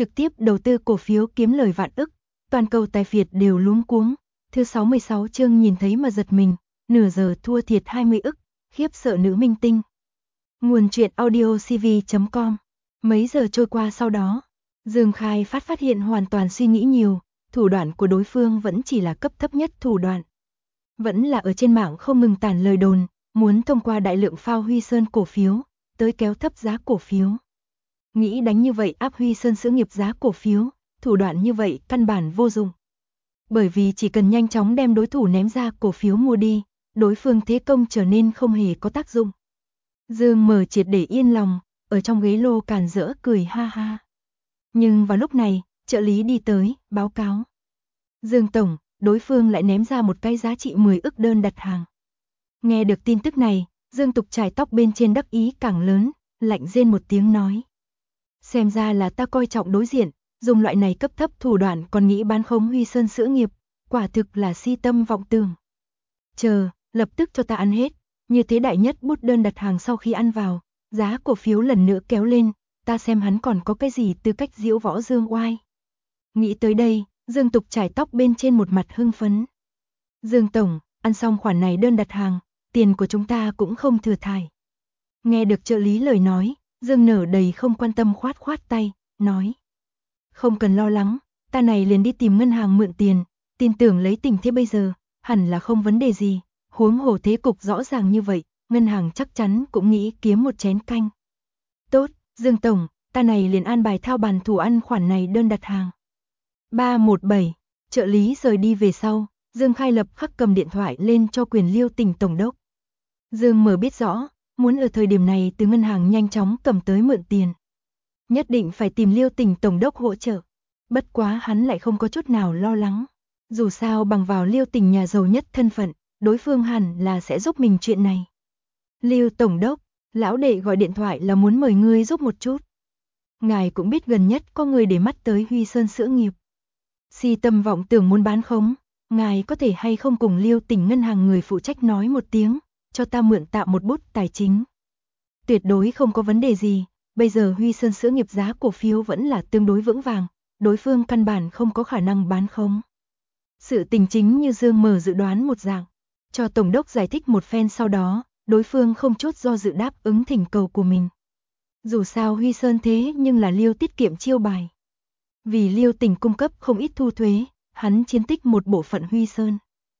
trực tiếp đầu tư cổ phiếu kiếm lời vạn ức, toàn cầu tài phiệt đều luống cuống. Thứ 66 chương nhìn thấy mà giật mình, nửa giờ thua thiệt 20 ức, khiếp sợ nữ minh tinh. Nguồn truyện audio cv.com. Mấy giờ trôi qua sau đó, Dương Khai phát hiện hoàn toàn suy nghĩ nhiều, thủ đoạn của đối phương vẫn chỉ là cấp thấp nhất thủ đoạn. Vẫn là ở trên mạng không ngừng tản lời đồn, muốn thông qua đại lượng phao Huy Sơn cổ phiếu, tới kéo thấp giá cổ phiếu. Nghĩ đánh như vậy áp Huy Sơn sự nghiệp giá cổ phiếu, thủ đoạn như vậy căn bản vô dụng. Bởi vì chỉ cần nhanh chóng đem đối thủ ném ra cổ phiếu mua đi, đối phương thế công trở nên không hề có tác dụng. Dương Mở triệt để yên lòng, ở trong ghế lô càn rỡ cười ha ha. Nhưng vào lúc này, trợ lý đi tới, báo cáo. Dương Tổng, đối phương lại ném ra một cái giá trị 10 ức đơn đặt hàng. Nghe được tin tức này, Dương Tục chải tóc bên trên đắc ý càng lớn, lạnh rên một tiếng nói. Xem ra là ta coi trọng đối diện, dùng loại này cấp thấp thủ đoạn còn nghĩ bán khống Huy Sơn sự nghiệp, quả thực là si tâm vọng tưởng. Chờ, lập tức cho ta ăn hết, như thế đại nhất bút đơn đặt hàng sau khi ăn vào, giá cổ phiếu lần nữa kéo lên, ta xem hắn còn có cái gì tư cách diễu võ Dương oai. Nghĩ tới đây, Dương Tục chải tóc bên trên một mặt hưng phấn. Dương Tổng, ăn xong khoản này đơn đặt hàng, tiền của chúng ta cũng không thừa thải. Nghe được trợ lý lời nói, Dương Nở đầy không quan tâm khoát khoát tay, nói. Không cần lo lắng, ta này liền đi tìm ngân hàng mượn tiền, tin tưởng lấy tình thế bây giờ, hẳn là không vấn đề gì, huống hồ thế cục rõ ràng như vậy, ngân hàng chắc chắn cũng nghĩ kiếm một chén canh. Tốt, Dương Tổng, ta này liền an bài thao bàn thủ ăn khoản này đơn đặt hàng. 317, trợ lý rời đi về sau, Dương Khai lập khắc cầm điện thoại lên cho Quyền Liêu Tỉnh Tổng đốc. Dương Mở biết rõ, muốn ở thời điểm này từ ngân hàng nhanh chóng cầm tới mượn tiền. Nhất định phải tìm Liêu Tỉnh Tổng đốc hỗ trợ. Bất quá hắn lại không có chút nào lo lắng. Dù sao bằng vào Liêu Tỉnh nhà giàu nhất thân phận, đối phương hẳn là sẽ giúp mình chuyện này. Liêu Tổng đốc, lão đệ gọi điện thoại là muốn mời ngươi giúp một chút. Ngài cũng biết gần nhất có người để mắt tới Huy Sơn sự nghiệp. Si tâm vọng tưởng muốn bán khống, ngài có thể hay không cùng Liêu Tỉnh ngân hàng người phụ trách nói một tiếng, cho ta mượn tạm một bút tài chính. Tuyệt đối không có vấn đề gì, bây giờ Huy Sơn sự nghiệp giá cổ phiếu vẫn là tương đối vững vàng, đối phương căn bản không có khả năng bán khống. Sự tình chính như Dương Mở dự đoán một dạng, cho Tổng đốc giải thích một phen sau đó, đối phương không chút do dự đáp ứng thỉnh cầu của mình. Dù sao Huy Sơn thế nhưng là Liêu tiết kiệm chiêu bài. Vì Liêu Tỉnh cung cấp không ít thu thuế, hắn chiến tích một bộ phận Huy Sơn.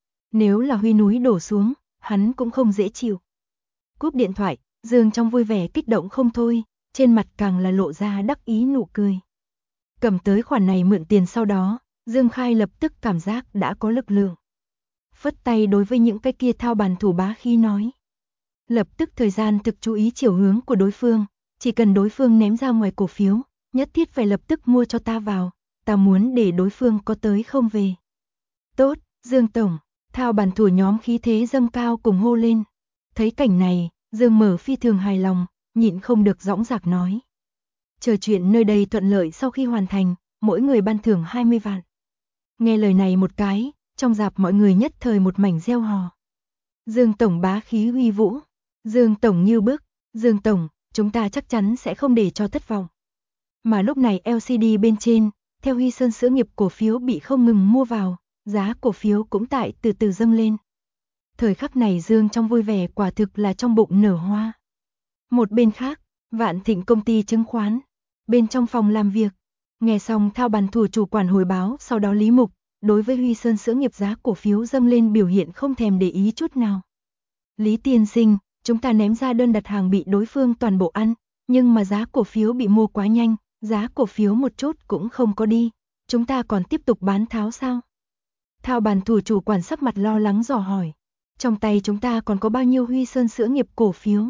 Nếu là Huy núi đổ xuống, hắn cũng không dễ chịu. Cúp điện thoại, Dương trong vui vẻ kích động không thôi, trên mặt càng là lộ ra đắc ý nụ cười. Cầm tới khoản này mượn tiền sau đó, Dương Khai lập tức cảm giác đã có lực lượng. Phất tay đối với những cái kia thao bàn thủ bá khí nói. Lập tức thời gian thực chú ý chiều hướng của đối phương, chỉ cần đối phương ném ra ngoài cổ phiếu, nhất thiết phải lập tức mua cho ta vào, ta muốn để đối phương có tới không về. Tốt, Dương Tổng, thao bàn thủ nhóm khí thế dâng cao cùng hô lên. Thấy cảnh này, Dương Mở phi thường hài lòng, nhịn không được dõng dạc nói. Chờ chuyện nơi đây thuận lợi sau khi hoàn thành, mỗi người ban thưởng 20 vạn. Nghe lời này một cái, trong dạp mọi người nhất thời một mảnh reo hò. Dương Tổng bá khí uy vũ, Dương Tổng như bức, Dương Tổng, chúng ta chắc chắn sẽ không để cho thất vọng. Mà lúc này LCD bên trên, theo Huy Sơn sự nghiệp cổ phiếu bị không ngừng mua vào, giá cổ phiếu cũng tại từ từ dâng lên. Thời khắc này Dương trong vui vẻ quả thực là trong bụng nở hoa. Một bên khác, Vạn Thịnh công ty chứng khoán, bên trong phòng làm việc, nghe xong thao bàn thủ chủ quản hồi báo, sau đó Lý Mục, đối với Huy Sơn sự nghiệp giá cổ phiếu dâng lên biểu hiện không thèm để ý chút nào. Lý tiên sinh, chúng ta ném ra đơn đặt hàng bị đối phương toàn bộ ăn, nhưng mà giá cổ phiếu bị mua quá nhanh, giá cổ phiếu một chút cũng không có đi, chúng ta còn tiếp tục bán tháo sao? Thao bàn thủ chủ quản sắc mặt lo lắng dò hỏi, trong tay chúng ta còn có bao nhiêu Huy Sơn sự nghiệp cổ phiếu?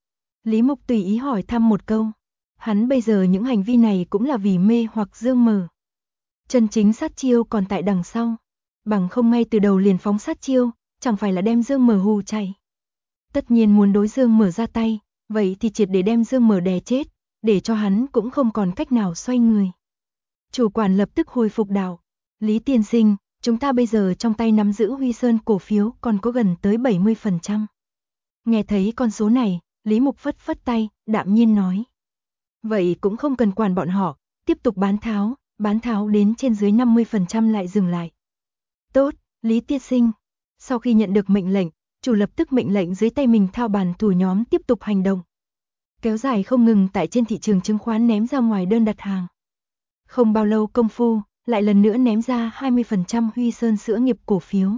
Lý Mục tùy ý hỏi thăm một câu, hắn bây giờ những hành vi này cũng là vì mê hoặc Dương Mở. Chân chính sát chiêu còn tại đằng sau, bằng không ngay từ đầu liền phóng sát chiêu, chẳng phải là đem Dương Mở hù chạy. Tất nhiên muốn đối Dương Mở ra tay, vậy thì triệt để đem Dương Mở đè chết, để cho hắn cũng không còn cách nào xoay người. Chủ quản lập tức hồi phục đạo, Lý tiên sinh, chúng ta bây giờ trong tay nắm giữ Huy Sơn cổ phiếu còn có gần tới 70%. Nghe thấy con số này, Lý Mục phất phất tay, đạm nhiên nói. Vậy cũng không cần quản bọn họ, tiếp tục bán tháo đến trên dưới 50% lại dừng lại. Tốt, Lý tiên sinh. Sau khi nhận được mệnh lệnh, chủ lập tức mệnh lệnh dưới tay mình thao bàn thủ nhóm tiếp tục hành động. Kéo dài không ngừng tại trên thị trường chứng khoán ném ra ngoài đơn đặt hàng. Không bao lâu công phu, lại lần nữa ném ra 20% Huy Sơn Sữa Nghiệp cổ phiếu.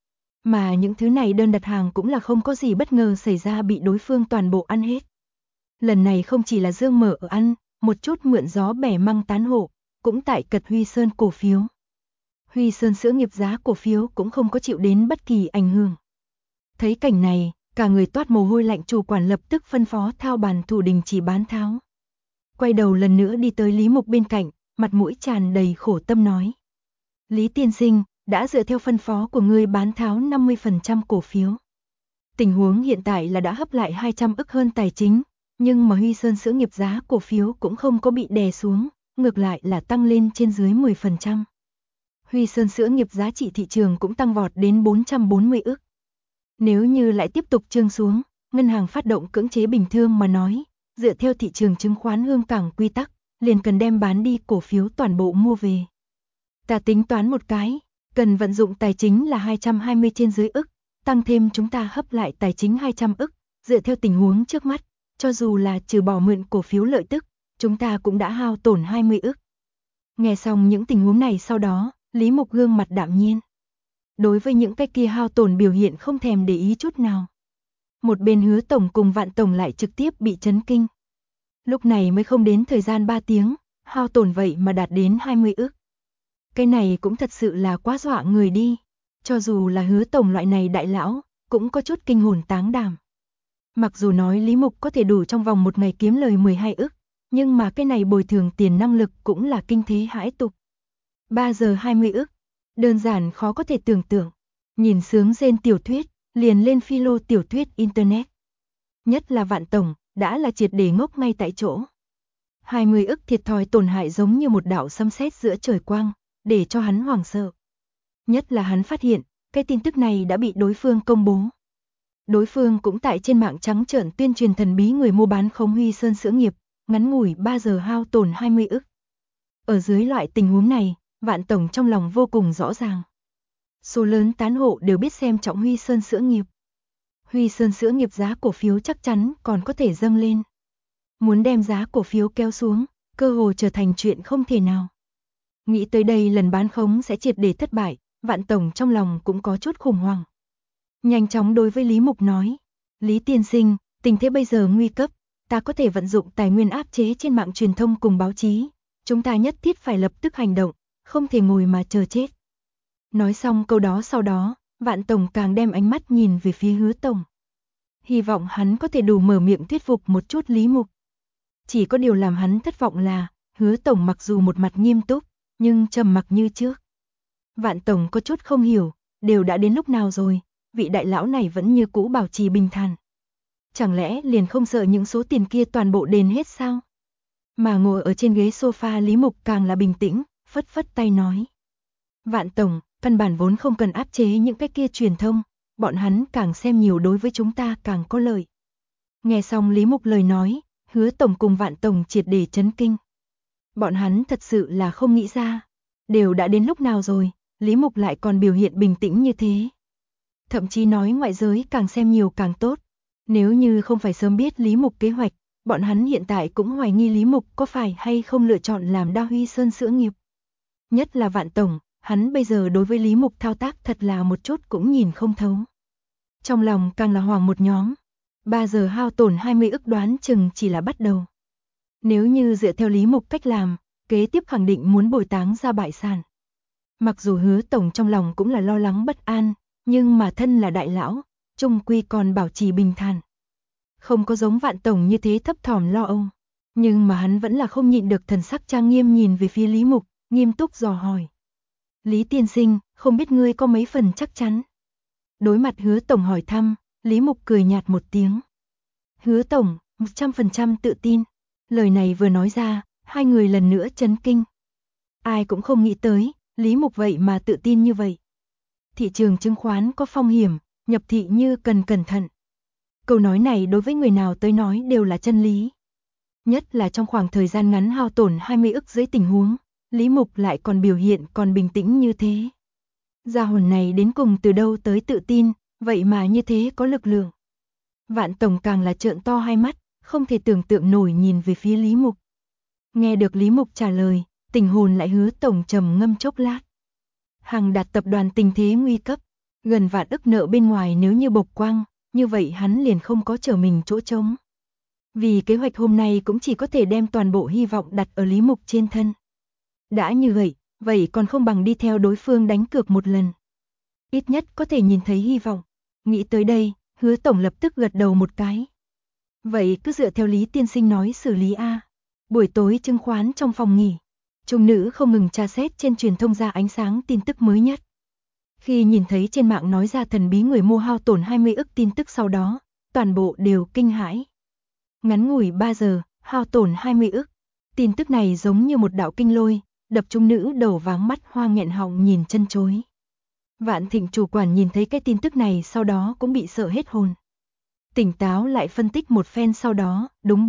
Mà những thứ này đơn đặt hàng cũng là không có gì bất ngờ xảy ra bị đối phương toàn bộ ăn hết. Lần này không chỉ là Dương Mở ở ăn, một chút mượn gió bẻ măng tán hộ, cũng tại cật Huy Sơn cổ phiếu. Huy Sơn Sữa Nghiệp giá cổ phiếu cũng không có chịu đến bất kỳ ảnh hưởng. Thấy cảnh này, cả người toát mồ hôi lạnh, chủ quản lập tức phân phó thao bàn thủ đình chỉ bán tháo. Quay đầu lần nữa đi tới Lý Mục bên cạnh, mặt mũi tràn đầy khổ tâm nói. Lý tiên sinh, đã dựa theo phân phó của ngươi bán tháo 50% cổ phiếu. Tình huống hiện tại là đã hấp lại 200 ức hơn tài chính, nhưng mà Huy Sơn Sữa Nghiệp giá cổ phiếu cũng không có bị đè xuống, ngược lại là tăng lên trên dưới 10%. Huy Sơn Sữa Nghiệp giá trị thị trường cũng tăng vọt đến 440 ức. Nếu như lại tiếp tục trương xuống, ngân hàng phát động cưỡng chế bình thường mà nói, dựa theo thị trường chứng khoán Hương Cảng quy tắc, liền cần đem bán đi cổ phiếu toàn bộ mua về. Ta tính toán một cái, cần vận dụng tài chính là 220 trên dưới ức, tăng thêm chúng ta hấp lại tài chính 200 ức, dựa theo tình huống trước mắt, cho dù là trừ bỏ mượn cổ phiếu lợi tức, chúng ta cũng đã hao tổn 20 ức. Nghe xong những tình huống này sau đó, Lý Mục gương mặt đạm nhiên. Đối với những cái kia hao tổn biểu hiện không thèm để ý chút nào. Một bên Hứa tổng cùng Vạn tổng lại trực tiếp bị chấn kinh. Lúc này mới không đến thời gian 3 tiếng, hao tổn vậy mà đạt đến 20 ức. Cái này cũng thật sự là quá dọa người đi. Cho dù là Hứa tổng loại này đại lão, cũng có chút kinh hồn táng đảm. Mặc dù nói Lý Mục có thể đủ trong vòng một ngày kiếm lời 12 ức, nhưng mà cái này bồi thường tiền năng lực cũng là kinh thế hãi tục. 3 giờ 20 ức, đơn giản khó có thể tưởng tượng. Nhìn sướng rên tiểu thuyết, liền lên philo tiểu thuyết internet. Nhất là Vạn tổng, đã là triệt để ngốc ngay tại chỗ. 20 ức thiệt thòi tổn hại giống như một đạo sấm sét giữa trời quang, để cho hắn hoảng sợ. Nhất là hắn phát hiện, cái tin tức này đã bị đối phương công bố. Đối phương cũng tại trên mạng trắng trợn tuyên truyền thần bí người mua bán khống Huy Sơn Sữa Nghiệp, ngắn ngủi 3 giờ hao tổn 20 ức. Ở dưới loại tình huống này, Vạn tổng trong lòng vô cùng rõ ràng. Số lớn tán hộ đều biết xem trọng Huy Sơn Sữa Nghiệp. Huy Sơn Sữa Nghiệp giá cổ phiếu chắc chắn còn có thể dâng lên. Muốn đem giá cổ phiếu kéo xuống, cơ hồ trở thành chuyện không thể nào. Nghĩ tới đây lần bán khống sẽ triệt để thất bại, Vạn tổng trong lòng cũng có chút khủng hoảng. Nhanh chóng đối với Lý Mục nói, Lý tiên sinh, tình thế bây giờ nguy cấp, ta có thể vận dụng tài nguyên áp chế trên mạng truyền thông cùng báo chí, chúng ta nhất thiết phải lập tức hành động, không thể ngồi mà chờ chết. Nói xong câu đó sau đó, Vạn tổng càng đem ánh mắt nhìn về phía Hứa tổng. Hy vọng hắn có thể đủ mở miệng thuyết phục một chút Lý Mục. Chỉ có điều làm hắn thất vọng là, Hứa tổng mặc dù một mặt nghiêm túc, nhưng trầm mặc như trước. Vạn tổng có chút không hiểu, đều đã đến lúc nào rồi, vị đại lão này vẫn như cũ bảo trì bình thản. Chẳng lẽ liền không sợ những số tiền kia toàn bộ đền hết sao? Mà ngồi ở trên ghế sofa Lý Mục càng là bình tĩnh, phất phất tay nói. Vạn tổng, căn bản vốn không cần áp chế những cái kia truyền thông, bọn hắn càng xem nhiều đối với chúng ta càng có lợi. Nghe xong Lý Mục lời nói, Hứa tổng cùng Vạn tổng triệt để chấn kinh. Bọn hắn thật sự là không nghĩ ra, đều đã đến lúc nào rồi, Lý Mục lại còn biểu hiện bình tĩnh như thế. Thậm chí nói ngoại giới càng xem nhiều càng tốt. Nếu như không phải sớm biết Lý Mục kế hoạch, bọn hắn hiện tại cũng hoài nghi Lý Mục có phải hay không lựa chọn làm đa Huy Sơn Sữa Nghiệp. Nhất là Vạn tổng, hắn bây giờ đối với Lý Mục thao tác thật là một chút cũng nhìn không thấu. Trong lòng càng là hoảng một nhóm. 3 giờ hao tổn 20 ức đoán chừng chỉ là bắt đầu. Nếu như dựa theo Lý Mục cách làm, kế tiếp khẳng định muốn bồi táng ra bại sản. Mặc dù Hứa tổng trong lòng cũng là lo lắng bất an, nhưng mà thân là đại lão, chung quy còn bảo trì bình thản. Không có giống Vạn tổng như thế thấp thỏm lo âu, nhưng mà hắn vẫn là không nhịn được thần sắc trang nghiêm nhìn về phía Lý Mục, nghiêm túc dò hỏi. Lý tiên sinh, không biết ngươi có mấy phần chắc chắn? Đối mặt Hứa tổng hỏi thăm, Lý Mục cười nhạt một tiếng. Hứa tổng, 100% tự tin. Lời này vừa nói ra, hai người lần nữa chấn kinh. Ai cũng không nghĩ tới, Lý Mục vậy mà tự tin như vậy. Thị trường chứng khoán có phong hiểm, nhập thị như cần cẩn thận. Câu nói này đối với người nào tới nói đều là chân lý. Nhất là trong khoảng thời gian ngắn hao tổn 20 ức dưới tình huống, Lý Mục lại còn biểu hiện còn bình tĩnh như thế. Gia hồn này đến cùng từ đâu tới tự tin, vậy mà như thế có lực lượng. Vạn Tổng càng là trợn to hai mắt, không thể tưởng tượng nổi nhìn về phía Lý Mục. Nghe được Lý Mục trả lời, Tình Hồn lại hứa Tổng trầm ngâm chốc lát. Hằng Đạt tập đoàn tình thế nguy cấp, gần vạn ức nợ bên ngoài nếu như bộc quang, như vậy hắn liền không có trở mình chỗ trống. Vì kế hoạch hôm nay cũng chỉ có thể đem toàn bộ hy vọng đặt ở Lý Mục trên thân. Đã như vậy còn không bằng đi theo đối phương đánh cược một lần. Ít nhất có thể nhìn thấy hy vọng. Nghĩ tới đây, hứa Tổng lập tức gật đầu một cái. Vậy cứ dựa theo Lý tiên sinh nói xử lý a. Buổi tối chứng khoán trong phòng nghỉ, Trung nữ không ngừng tra xét trên truyền thông ra ánh sáng tin tức mới nhất. Khi nhìn thấy trên mạng nói ra thần bí người mua hao tổn 20 ức tin tức sau đó, toàn bộ đều kinh hãi. Ngắn ngủi 3 giờ, hao tổn 20 ức. Tin tức này giống như một đạo kinh lôi, đập Trung nữ đầu váng mắt hoa nghẹn họng nhìn chân chối. Vạn Thịnh chủ quản nhìn thấy cái tin tức này sau đó cũng bị sợ hết hồn. Tỉnh táo lại phân tích một phen sau đó, đúng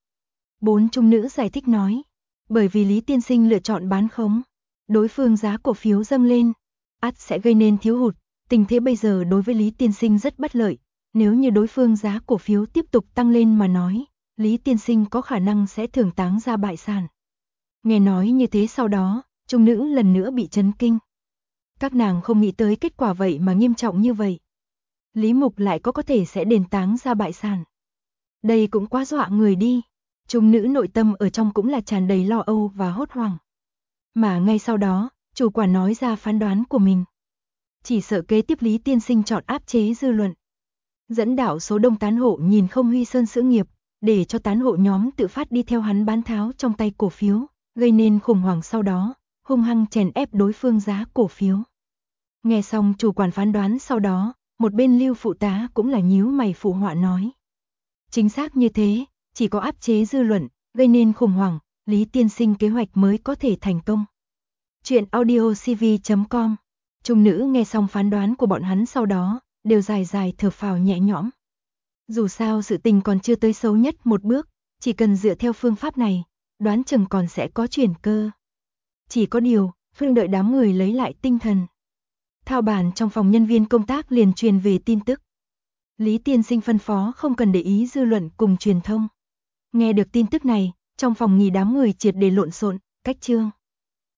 4 Trung nữ giải thích nói. Bởi vì Lý tiên sinh lựa chọn bán khống, đối phương giá cổ phiếu dâng lên, ắt sẽ gây nên thiếu hụt. Tình thế bây giờ đối với Lý tiên sinh rất bất lợi. Nếu như đối phương giá cổ phiếu tiếp tục tăng lên mà nói, Lý tiên sinh có khả năng sẽ thưởng táng ra bại sản. Nghe nói như thế sau đó, Trung nữ lần nữa bị chấn kinh. Các nàng không nghĩ tới kết quả vậy mà nghiêm trọng như vậy. Lý Mục lại có thể sẽ đền táng ra bại sản. Đây cũng quá dọa người đi. Trung nữ nội tâm ở trong cũng là tràn đầy lo âu và hốt hoảng. Mà ngay sau đó, chủ quản nói ra phán đoán của mình. Chỉ sợ kế tiếp Lý tiên sinh chọn áp chế dư luận. Dẫn đạo số đông tán hộ nhìn không Huy Sơn sự nghiệp, để cho tán hộ nhóm tự phát đi theo hắn bán tháo trong tay cổ phiếu, gây nên khủng hoảng sau đó, hung hăng chèn ép đối phương giá cổ phiếu. Nghe xong chủ quản phán đoán sau đó, một bên Lưu phụ tá cũng là nhíu mày phụ họa nói. Chính xác như thế, chỉ có áp chế dư luận, gây nên khủng hoảng, Lý tiên sinh kế hoạch mới có thể thành công. Chuyện audiocv.com. Trung nữ nghe xong phán đoán của bọn hắn sau đó, đều dài dài thở phào nhẹ nhõm. Dù sao sự tình còn chưa tới xấu nhất một bước, chỉ cần dựa theo phương pháp này, đoán chừng còn sẽ có chuyển cơ. Chỉ có điều, phương đợi đám người lấy lại tinh thần. Thao bàn trong phòng nhân viên công tác liền truyền về tin tức. Lý tiên sinh phân phó không cần để ý dư luận cùng truyền thông. Nghe được tin tức này, trong phòng nghỉ đám người triệt để lộn xộn, cách chương.